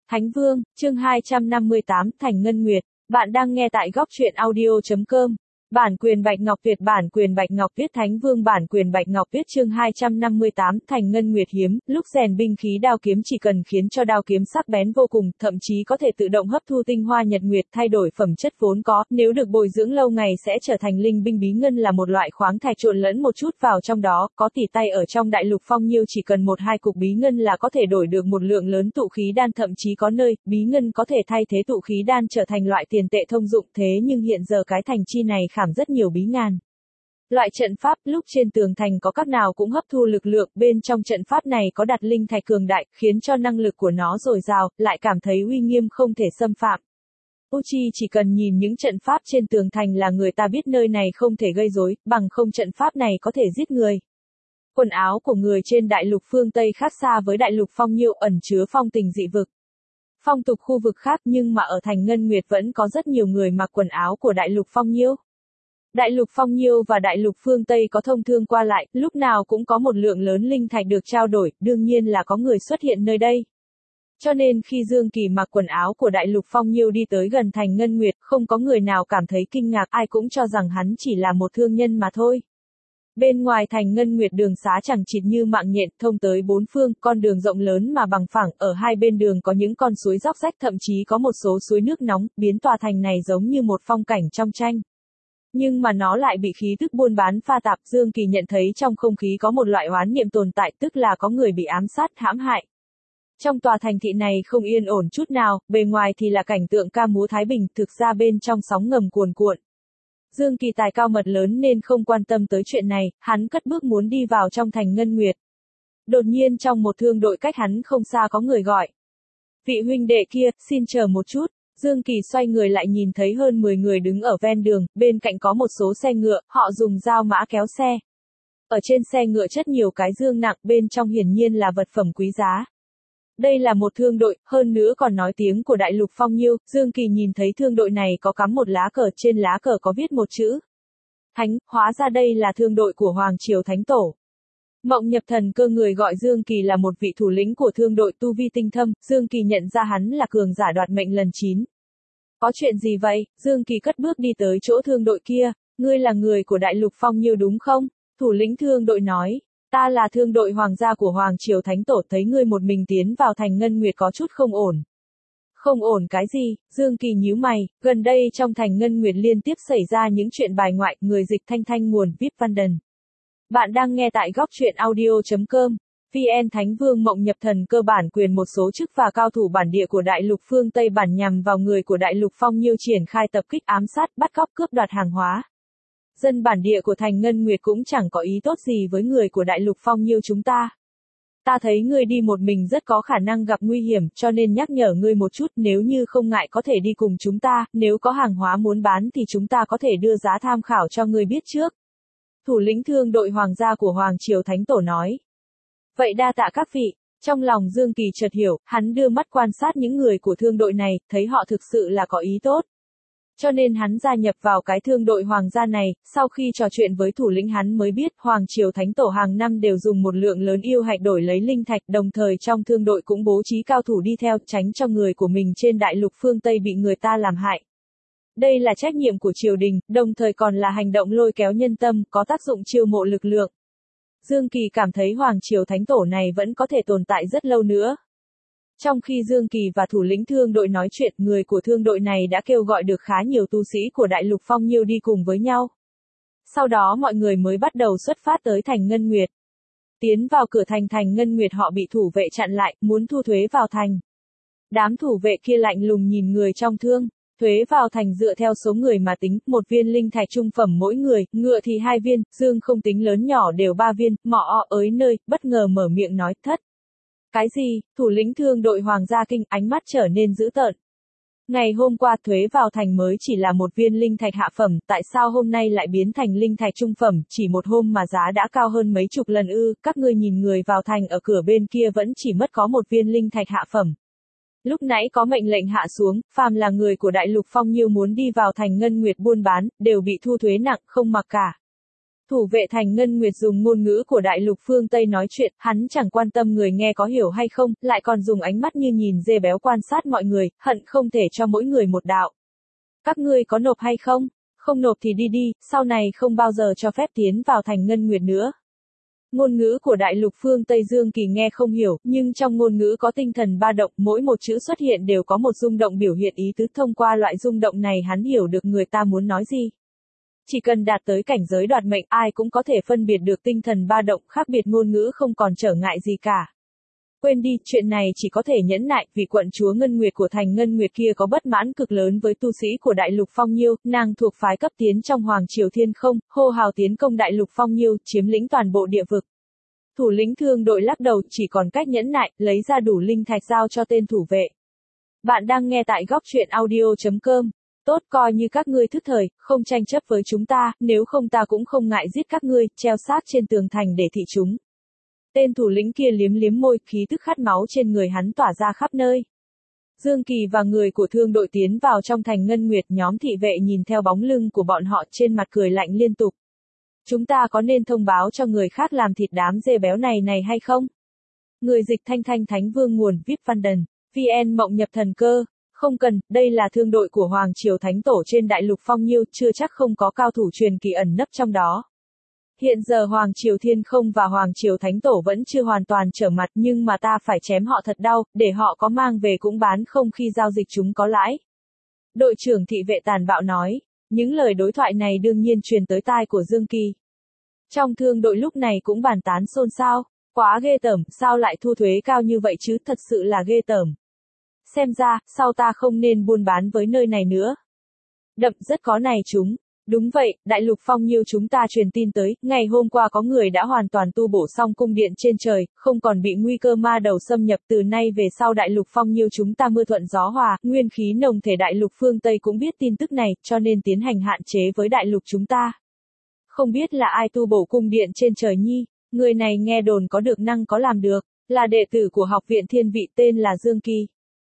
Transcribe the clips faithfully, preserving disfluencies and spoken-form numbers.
Thánh Vương, chương hai trăm năm mươi tám, Thành Ngân Nguyệt. Bạn đang nghe tại góc truyện audio chấm com. Bản quyền Bạch Ngọc Tuyệt, bản quyền Bạch Ngọc viết Thánh Vương, bản quyền Bạch Ngọc viết chương hai trăm năm mươi tám, Thành Ngân Nguyệt hiếm, lúc rèn binh khí đao kiếm chỉ cần khiến cho đao kiếm sắc bén vô cùng, thậm chí có thể tự động hấp thu tinh hoa nhật nguyệt, thay đổi phẩm chất vốn có, nếu được bồi dưỡng lâu ngày sẽ trở thành linh binh. Bí ngân là một loại khoáng thạch trộn lẫn một chút vào trong đó, có tỉ tay ở trong đại lục phong nhiêu chỉ cần một hai cục bí ngân là có thể đổi được một lượng lớn tụ khí đan, thậm chí có nơi, bí ngân có thể thay thế tụ khí đan trở thành loại tiền tệ thông dụng. Thế nhưng hiện giờ cái thành chi này khảm rất nhiều bí ngàn loại trận pháp, lúc trên tường thành có các nào cũng hấp thu lực lượng, bên trong trận pháp này có đặt linh thạch cường đại, khiến cho năng lực của nó dồi dào, lại cảm thấy uy nghiêm không thể xâm phạm. Uchi chỉ cần nhìn những trận pháp trên tường thành là người ta biết nơi này không thể gây rối, bằng không trận pháp này có thể giết người. Quần áo của người trên đại lục phương Tây khác xa với đại lục phong nhiêu, ẩn chứa phong tình dị vực. Phong tục khu vực khác, nhưng mà ở thành Ngân Nguyệt vẫn có rất nhiều người mặc quần áo của đại lục phong nhiêu. Đại lục phong nhiêu và đại lục phương Tây có thông thương qua lại, lúc nào cũng có một lượng lớn linh thạch được trao đổi, đương nhiên là có người xuất hiện nơi đây. Cho nên khi Dương Kỳ mặc quần áo của đại lục phong nhiêu đi tới gần thành Ngân Nguyệt, không có người nào cảm thấy kinh ngạc, ai cũng cho rằng hắn chỉ là một thương nhân mà thôi. Bên ngoài thành Ngân Nguyệt đường xá chẳng chịt như mạng nhện, thông tới bốn phương, con đường rộng lớn mà bằng phẳng, ở hai bên đường có những con suối róc rách, thậm chí có một số suối nước nóng, biến tòa thành này giống như một phong cảnh trong tranh. Nhưng mà nó lại bị khí tức buôn bán pha tạp. Dương Kỳ nhận thấy trong không khí có một loại oán niệm tồn tại, tức là có người bị ám sát, hãm hại. Trong tòa thành thị này không yên ổn chút nào, bề ngoài thì là cảnh tượng ca múa thái bình, thực ra bên trong sóng ngầm cuồn cuộn. Dương Kỳ tài cao mật lớn nên không quan tâm tới chuyện này, hắn cất bước muốn đi vào trong thành Ngân Nguyệt. Đột nhiên trong một thương đội cách hắn không xa có người gọi. Vị huynh đệ kia, xin chờ một chút. Dương Kỳ xoay người lại nhìn thấy hơn mười người đứng ở ven đường, bên cạnh có một số xe ngựa, họ dùng dao mã kéo xe. Ở trên xe ngựa chất nhiều cái dương nặng, bên trong hiển nhiên là vật phẩm quý giá. Đây là một thương đội, hơn nữa còn nói tiếng của đại lục phong nhiêu. Dương Kỳ nhìn thấy thương đội này có cắm một lá cờ, trên lá cờ có viết một chữ Thánh, hóa ra đây là thương đội của Hoàng Triều Thánh Tổ. Mộng Nhập Thần Cơ, người gọi Dương Kỳ là một vị thủ lĩnh của thương đội, tu vi tinh thâm, Dương Kỳ nhận ra hắn là cường giả đoạt mệnh lần chín. Có chuyện gì vậy? Dương Kỳ cất bước đi tới chỗ thương đội kia. Ngươi là người của đại lục phong nhiêu đúng không? Thủ lĩnh thương đội nói. Ta là thương đội hoàng gia của Hoàng Triều Thánh Tổ, thấy ngươi một mình tiến vào thành Ngân Nguyệt có chút không ổn. Không ổn cái gì? Dương Kỳ nhíu mày, gần đây trong thành Ngân Nguyệt liên tiếp xảy ra những chuyện bài ngoại, người dịch Thanh Thanh, nguồn vê i pê Văn Đần. Bạn đang nghe tại góc truyện audio chấm com. vê en Thánh Vương Mộng Nhập Thần Cơ, bản quyền một số chức và cao thủ bản địa của đại lục phương Tây bản nhằm vào người của đại lục phong nhiêu triển khai tập kích, ám sát, bắt cóc, cướp đoạt hàng hóa. Dân bản địa của thành Ngân Nguyệt cũng chẳng có ý tốt gì với người của đại lục phong nhiêu chúng ta. Ta thấy ngươi đi một mình rất có khả năng gặp nguy hiểm, cho nên nhắc nhở ngươi một chút, nếu như không ngại có thể đi cùng chúng ta, nếu có hàng hóa muốn bán thì chúng ta có thể đưa giá tham khảo cho ngươi biết trước. Thủ lĩnh thương đội hoàng gia của Hoàng Triều Thánh Tổ nói. Vậy đa tạ các vị. Trong lòng Dương Kỳ chợt hiểu, hắn đưa mắt quan sát những người của thương đội này, thấy họ thực sự là có ý tốt. Cho nên hắn gia nhập vào cái thương đội hoàng gia này. Sau khi trò chuyện với thủ lĩnh hắn mới biết Hoàng Triều Thánh Tổ hàng năm đều dùng một lượng lớn yêu hạch đổi lấy linh thạch, đồng thời trong thương đội cũng bố trí cao thủ đi theo, tránh cho người của mình trên đại lục phương Tây bị người ta làm hại. Đây là trách nhiệm của triều đình, đồng thời còn là hành động lôi kéo nhân tâm, có tác dụng chiêu mộ lực lượng. Dương Kỳ cảm thấy Hoàng Triều Thánh Tổ này vẫn có thể tồn tại rất lâu nữa. Trong khi Dương Kỳ và thủ lĩnh thương đội nói chuyện, người của thương đội này đã kêu gọi được khá nhiều tu sĩ của đại lục phong nhiêu đi cùng với nhau. Sau đó mọi người mới bắt đầu xuất phát tới thành Ngân Nguyệt. Tiến vào cửa thành thành Ngân Nguyệt họ bị thủ vệ chặn lại, muốn thu thuế vào thành. Đám thủ vệ kia lạnh lùng nhìn người trong thương. Thuế vào thành dựa theo số người mà tính, một viên linh thạch trung phẩm mỗi người, ngựa thì hai viên, dương không tính lớn nhỏ đều ba viên, mọ o ới nơi, bất ngờ mở miệng nói, thất. Cái gì? Thủ lĩnh thương đội hoàng gia kinh, ánh mắt trở nên dữ tợn. Ngày hôm qua thuế vào thành mới chỉ là một viên linh thạch hạ phẩm, tại sao hôm nay lại biến thành linh thạch trung phẩm, chỉ một hôm mà giá đã cao hơn mấy chục lần ư? Các ngươi nhìn người vào thành ở cửa bên kia vẫn chỉ mất có một viên linh thạch hạ phẩm. Lúc nãy có mệnh lệnh hạ xuống, phàm là người của đại lục phong nhiêu muốn đi vào thành Ngân Nguyệt buôn bán, đều bị thu thuế nặng, không mặc cả. Thủ vệ thành Ngân Nguyệt dùng ngôn ngữ của đại lục phương Tây nói chuyện, hắn chẳng quan tâm người nghe có hiểu hay không, lại còn dùng ánh mắt như nhìn dê béo quan sát mọi người, hận không thể cho mỗi người một đạo. Các ngươi có nộp hay không? Không nộp thì đi đi, sau này không bao giờ cho phép tiến vào thành Ngân Nguyệt nữa. Ngôn ngữ của đại lục phương Tây Dương Kỳ nghe không hiểu, nhưng trong ngôn ngữ có tinh thần ba động, mỗi một chữ xuất hiện đều có một rung động biểu hiện ý tứ, thông qua loại rung động này hắn hiểu được người ta muốn nói gì. Chỉ cần đạt tới cảnh giới đoạt mệnh, ai cũng có thể phân biệt được tinh thần ba động, khác biệt ngôn ngữ không còn trở ngại gì cả. Quên đi, chuyện này chỉ có thể nhẫn nại, vì quận chúa Ngân Nguyệt của thành Ngân Nguyệt kia có bất mãn cực lớn với tu sĩ của đại lục Phong Nhiêu, nàng thuộc phái cấp tiến trong Hoàng Triều Thiên Không, hô hào tiến công đại lục Phong Nhiêu, chiếm lĩnh toàn bộ địa vực. Thủ lĩnh thương đội lắc đầu, chỉ còn cách nhẫn nại, lấy ra đủ linh thạch giao cho tên thủ vệ. Bạn đang nghe tại góc truyện audio chấm com. Tốt, coi như các ngươi thức thời, không tranh chấp với chúng ta, nếu không ta cũng không ngại giết các ngươi, treo xác trên tường thành để thị chúng. Tên thủ lĩnh kia liếm liếm môi, khí tức khát máu trên người hắn tỏa ra khắp nơi. Dương Kỳ và người của thương đội tiến vào trong thành Ngân Nguyệt, nhóm thị vệ nhìn theo bóng lưng của bọn họ trên mặt cười lạnh liên tục. Chúng ta có nên thông báo cho người khác làm thịt đám dê béo này này hay không? Người dịch Thanh Thanh Thánh Vương nguồn vê i pê London, vê en Mộng Nhập Thần Cơ. Không cần, đây là thương đội của Hoàng Triều Thánh Tổ trên đại lục Phong Nhiêu, chưa chắc không có cao thủ truyền kỳ ẩn nấp trong đó. Hiện giờ Hoàng Triều Thiên Không và Hoàng Triều Thánh Tổ vẫn chưa hoàn toàn trở mặt, nhưng mà ta phải chém họ thật đau, để họ có mang về cũng bán không, khi giao dịch chúng có lãi. Đội trưởng thị vệ tàn bạo nói, những lời đối thoại này đương nhiên truyền tới tai của Dương Kỳ. Trong thương đội lúc này cũng bàn tán xôn xao, quá ghê tởm, sao lại thu thuế cao như vậy chứ, thật sự là ghê tởm. Xem ra, sau ta không nên buôn bán với nơi này nữa. Đậm rất có này chúng. Đúng vậy, đại lục Phong Nhiêu chúng ta truyền tin tới, ngày hôm qua có người đã hoàn toàn tu bổ xong cung điện trên trời, không còn bị nguy cơ ma đầu xâm nhập, từ nay về sau đại lục Phong Nhiêu chúng ta mưa thuận gió hòa, nguyên khí nồng thể đại lục phương Tây cũng biết tin tức này, cho nên tiến hành hạn chế với đại lục chúng ta. Không biết là ai tu bổ cung điện trên trời nhi, người này nghe đồn có được năng có làm được, là đệ tử của học viện thiên vị tên là Dương Kỳ.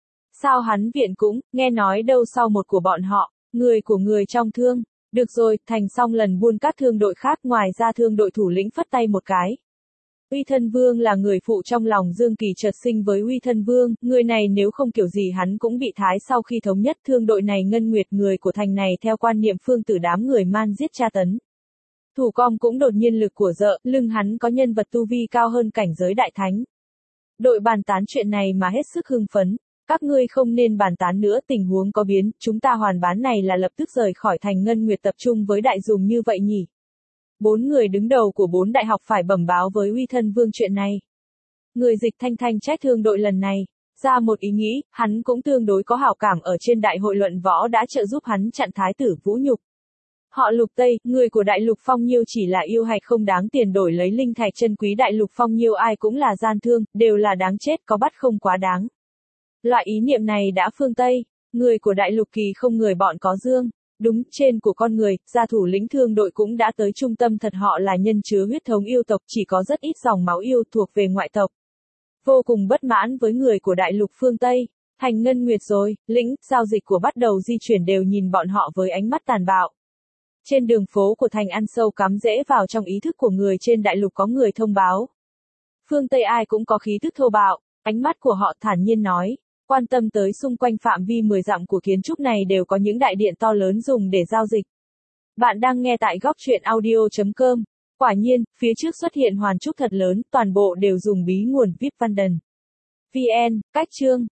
Sao hắn viện cũng, nghe nói đâu sau một của bọn họ, người của người trong thương. Được rồi, thành xong lần buôn các thương đội khác, ngoài ra thương đội thủ lĩnh phất tay một cái. Uy Thân Vương là người phụ trong lòng Dương Kỳ chợt sinh với Uy Thân Vương, người này nếu không kiểu gì hắn cũng bị thái sau khi thống nhất thương đội này. Ngân Nguyệt người của thành này theo quan niệm phương tử đám người man giết tra tấn. Thủ com cũng đột nhiên lực của dợ, lưng hắn có nhân vật tu vi cao hơn cảnh giới đại thánh. Đội bàn tán chuyện này mà hết sức hưng phấn. Các ngươi không nên bàn tán nữa, tình huống có biến, chúng ta hoàn bán này là lập tức rời khỏi thành Ngân Nguyệt tập trung với đại dùng như vậy nhỉ. Bốn người đứng đầu của bốn đại học phải bẩm báo với Uy Thân Vương chuyện này. Người dịch Thanh Thanh trách thương đội lần này, ra một ý nghĩ, hắn cũng tương đối có hảo cảm, ở trên đại hội luận võ đã trợ giúp hắn chặn thái tử Vũ Nhục. Họ Lục Tây, người của đại lục Phong Nhiêu chỉ là yêu hạch không đáng tiền đổi lấy linh thạch chân quý, đại lục Phong Nhiêu ai cũng là gian thương, đều là đáng chết, có bắt không quá đáng. Loại ý niệm này đã phương Tây, người của đại lục Kỳ không người bọn có dương, đúng, trên của con người, gia thủ lĩnh thương đội cũng đã tới trung tâm thật, họ là nhân chứa huyết thống yêu tộc, chỉ có rất ít dòng máu yêu thuộc về ngoại tộc. Vô cùng bất mãn với người của đại lục phương Tây, thành Ngân Nguyệt rồi, lĩnh, giao dịch của bắt đầu di chuyển đều nhìn bọn họ với ánh mắt tàn bạo. Trên đường phố của thành ăn sâu cắm rễ vào trong ý thức của người trên đại lục, có người thông báo. Phương Tây ai cũng có khí thức thô bạo, ánh mắt của họ thản nhiên nói. Quan tâm tới xung quanh phạm vi mười dặm của kiến trúc này đều có những đại điện to lớn dùng để giao dịch. Bạn đang nghe tại góc truyện audio chấm com. Quả nhiên, phía trước xuất hiện hoàn trúc thật lớn, toàn bộ đều dùng bí nguồn vê i pê London. vê en, cách chương.